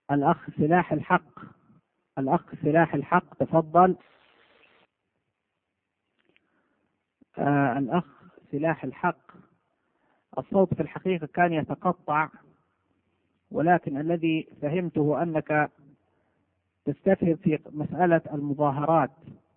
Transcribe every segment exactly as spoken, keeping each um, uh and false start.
الأخ سلاح الحق الأخ سلاح الحق تفضل. آه الأخ سلاح الحق، الصوت في الحقيقة كان يتقطع، ولكن الذي فهمته أنك تستفهم في مسألة المظاهرات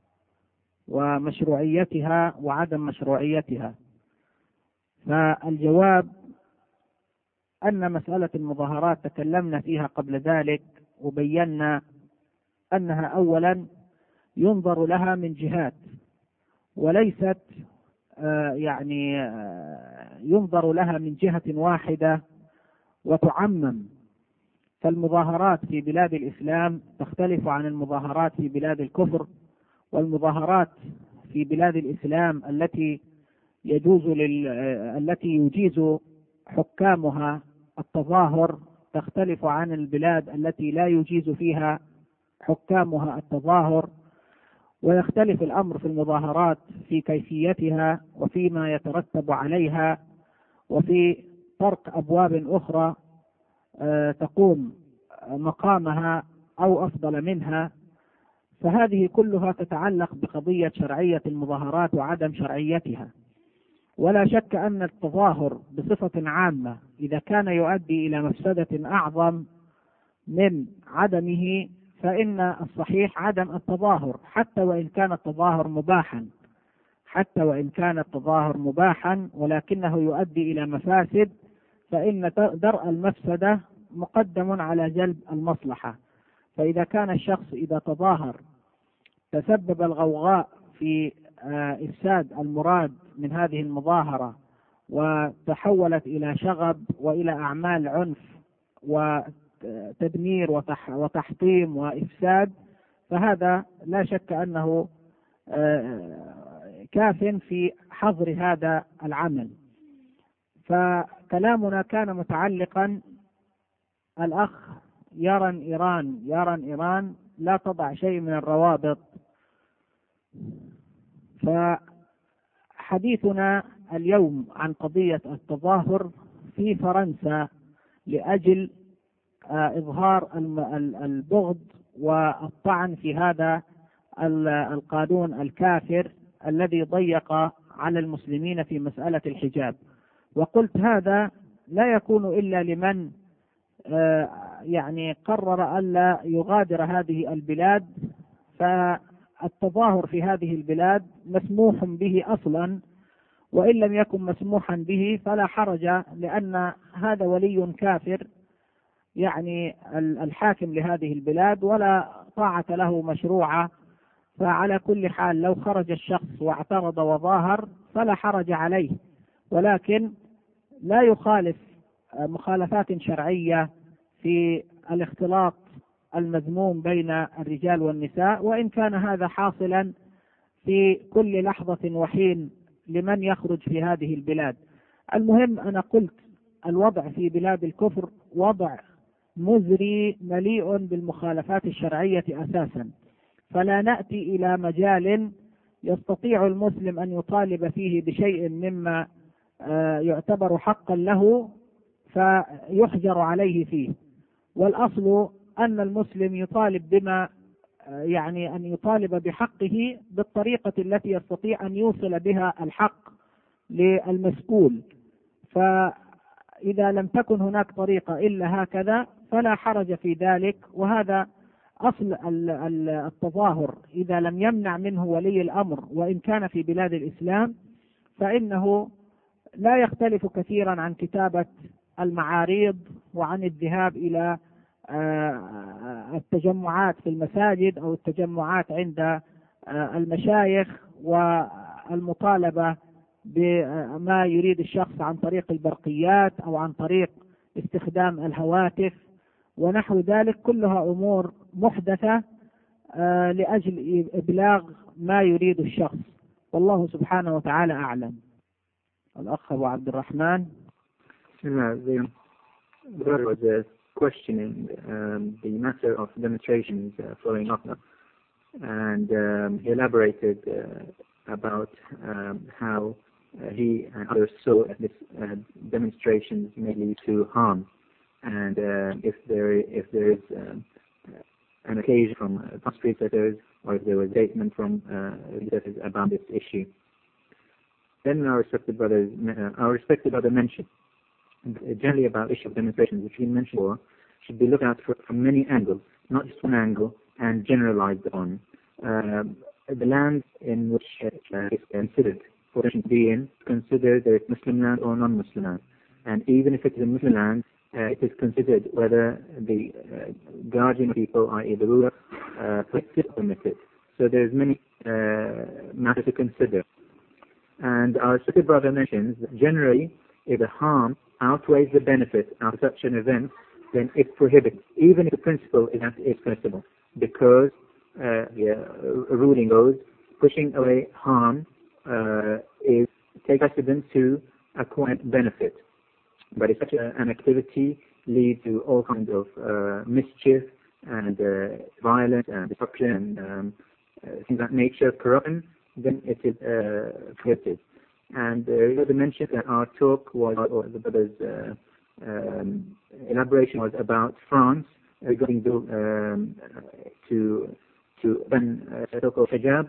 ومشروعيتها وعدم مشروعيتها. فالجواب أن مسألة المظاهرات تكلمنا فيها قبل ذلك، وبينا أنها أولا ينظر لها من جهات، وليست آه يعني آه ينظر لها من جهة واحدة وتعمم. فالمظاهرات في بلاد الإسلام تختلف عن المظاهرات في بلاد الكفر، والمظاهرات في بلاد الإسلام التي يجوز لل... التي يجيز حكامها التظاهر تختلف عن البلاد التي لا يجيز فيها حكامها التظاهر. ويختلف الأمر في المظاهرات في كيفيتها وفيما يترتب عليها وفي طرق أبواب أخرى تقوم مقامها أو أفضل منها. فهذه كلها تتعلق بقضية شرعية المظاهرات وعدم شرعيتها. ولا شك أن التظاهر بصفة عامة إذا كان يؤدي إلى مفسدة أعظم من عدمه فإن الصحيح عدم التظاهر، حتى وإن كان التظاهر مباحا حتى وإن كان التظاهر مباحا ولكنه يؤدي إلى مفاسد، فإن درء المفسدة مقدم على جلب المصلحة. فإذا كان الشخص إذا تظاهر تسبب الغوغاء في إفساد المراد من هذه المظاهرة وتحولت إلى شغب وإلى أعمال عنف وتدمير وتحطيم وإفساد، فهذا لا شك أنه كاف في حظر هذا العمل. فكلامنا كان متعلقا، الأخ يرى إيران يرى إيران لا تضع شيء من الروابط. فحديثنا اليوم عن قضية التظاهر في فرنسا لأجل إظهار البغض والطعن في هذا القانون الكافر الذي ضيق على المسلمين في مسألة الحجاب. وقلت هذا لا يكون إلا لمن يعني قرر ألا يغادر هذه البلاد. فالتظاهر في هذه البلاد مسموح به أصلا، وإن لم يكن مسموحا به فلا حرج، لأن هذا ولي كافر يعني الحاكم لهذه البلاد ولا طاعة له مشروعة. فعلى كل حال لو خرج الشخص واعترض وظاهر فلا حرج عليه، ولكن لا يخالف مخالفات شرعية في الاختلاط المذموم بين الرجال والنساء، وإن كان هذا حاصلا في كل لحظة وحين لمن يخرج في هذه البلاد. المهم أنا قلت الوضع في بلاد الكفر وضع مزري مليء بالمخالفات الشرعية أساسا، فلا نأتي إلى مجال يستطيع المسلم أن يطالب فيه بشيء مما يعتبر حقا له فيحجر عليه فيه. والأصل أن المسلم يطالب بما يعني أن يطالب بحقه بالطريقة التي يستطيع أن يوصل بها الحق للمسؤول. فإذا لم تكن هناك طريقة إلا هكذا فلا حرج في ذلك. وهذا أصل التظاهر، إذا لم يمنع منه ولي الأمر وإن كان في بلاد الإسلام فإنه لا يختلف كثيرا عن كتابة المعاريض وعن الذهاب إلى التجمعات في المساجد أو التجمعات عند المشايخ والمطالبة بما يريد الشخص عن طريق البرقيات أو عن طريق استخدام الهواتف ونحو ذلك، كلها أمور محدثة لأجل إبلاغ ما يريد الشخص، والله سبحانه وتعالى أعلم. الأخ أبو عبد الرحمن. There was a questioning um, the matter of demonstrations uh, following up, and um, he elaborated uh, about um, how uh, he and others saw this uh, demonstrations may lead to harm. and uh, if there if there is um, an occasion from uh, past predecessors, or if there was a statement from uh, predecessors about this issue. Then our respected brothers, uh, our respected brother mentioned uh, generally about issue of demonstrations, which we mentioned before, should be looked at for, from many angles, not just one angle, and generalized on. Uh, the land in which uh, is considered for to be in, considered whether it's Muslim land or non-Muslim land. And even if it is a Muslim land, uh, it is considered whether the uh, guardian people, that is the ruler, uh, permitted or permitted. So there's many uh, matters to consider. And our second brother mentions that generally, if the harm outweighs the benefit of such an event, then it's prohibited, even if the principle is that it's permissible, because uh, the uh, ruling goes, pushing away harm uh, is take precedence to acquire benefit. But if such a, an activity leads to all kinds of uh, mischief and uh, violence and destruction and um, uh, things of that nature, corruption, then it is uh, prohibited. And uh, the mention that our talk was, or the brother's uh, um, elaboration was about France regarding the, um, to to ban uh, so-called hijab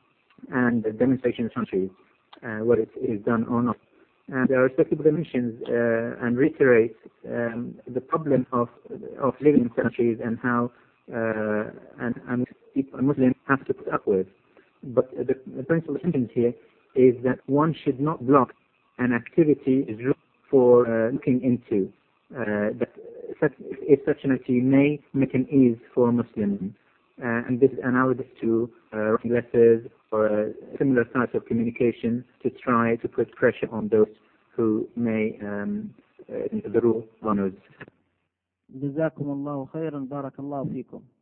and the demonstration countries, uh, what it is done or not. And our respective mentions uh, and reiterates um, the problem of of living in countries and how uh, and, and people, Muslims have to put up with. But the, the principal sentence here is that one should not block an activity is for uh, looking into. Uh, that such, if such an activity may make an ease for Muslims. Uh, and this is analogous to uh, writing letters or uh, similar types of communication to try to put pressure on those who may um, uh, the rule honors. جزاكم الله خيرا بارك الله فيكم.